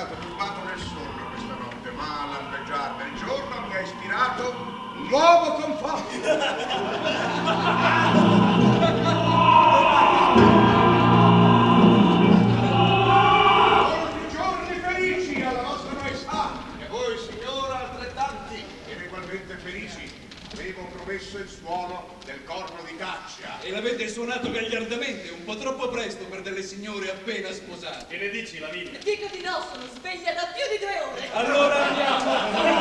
stato turbato nel sonno questa notte, ma lampeggiar del giorno mi ha ispirato un nuovo Molti giorni felici alla vostra maestà e voi, signora, altrettanti, ed ugualmente felici. Avevo promesso il suono del corno di caccia. E l'avete suonato gagliardamente, un po' troppo presto per delle signore appena sposate. Che ne dici, Lavinia? Dico di no, sono sveglia da più di 2 ore. Allora andiamo!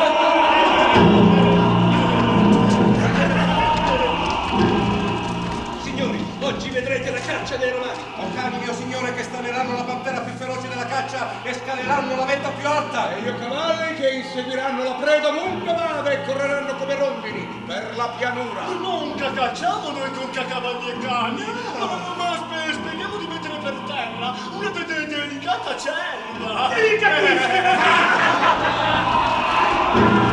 Signori, oggi vedrete la caccia dei romani. O cani, mio signore, che staneranno la pantera più feroce della caccia e scaleranno la vetta più alta. E io cavalli che inseguiranno la preda ovunque vada e correranno come rondini per la pianura. Non cacciamo noi con cavalli e cani, ma speriamo di mettere per terra una delicata cella.